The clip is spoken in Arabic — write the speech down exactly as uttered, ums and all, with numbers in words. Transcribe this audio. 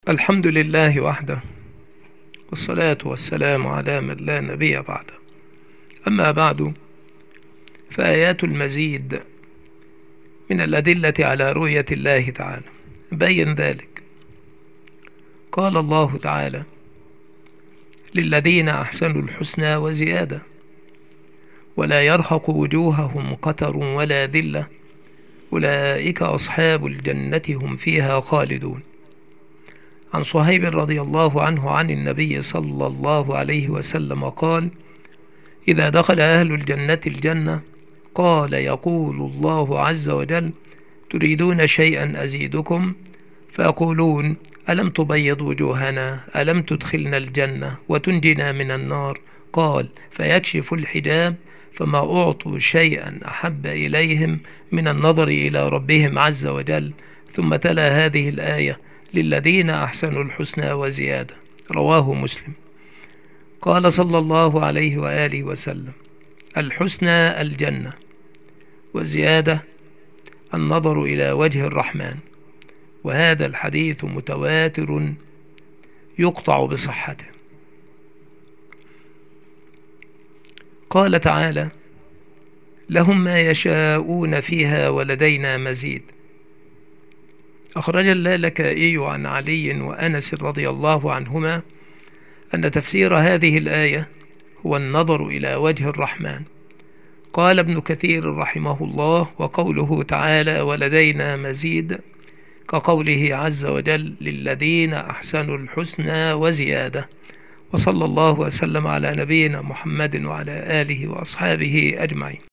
الحمد لله وحده، والصلاة والسلام على من لا نبي بعده. أما بعد، فآيات المزيد من الأدلة على رؤية الله تعالى بين ذلك. قال الله تعالى: للذين أحسنوا الحسنى وزيادة ولا يرهق وجوههم قتر ولا ذلة أولئك أصحاب الجنة هم فيها خالدون. عن صهيب رضي الله عنه عن النبي صلى الله عليه وسلم قال: إذا دخل أهل الجنة الجنة قال يقول الله عز وجل: تريدون شيئا أزيدكم؟ فيقولون: ألم تبيض وجوهنا؟ ألم تدخلنا الجنة وتنجنا من النار؟ قال: فيكشف الحجاب فما أعطوا شيئا أحب إليهم من النظر إلى ربهم عز وجل. ثم تلا هذه الآية: للذين أحسنوا الحسنى وزيادة. رواه مسلم. قال صلى الله عليه وآله وسلم: الحسنى الجنة، والزيادة النظر إلى وجه الرحمن. وهذا الحديث متواتر يقطع بصحته. قال تعالى: لهم ما يشاءون فيها ولدينا مزيد. أخرج اللالكائي عن علي وأنس رضي الله عنهما أن تفسير هذه الآية هو النظر إلى وجه الرحمن. قال ابن كثير رحمه الله: وقوله تعالى ولدينا مزيد كقوله عز وجل: للذين أحسنوا الحسنى وزيادة. وصلى الله وسلم على نبينا محمد وعلى آله وأصحابه أجمعين.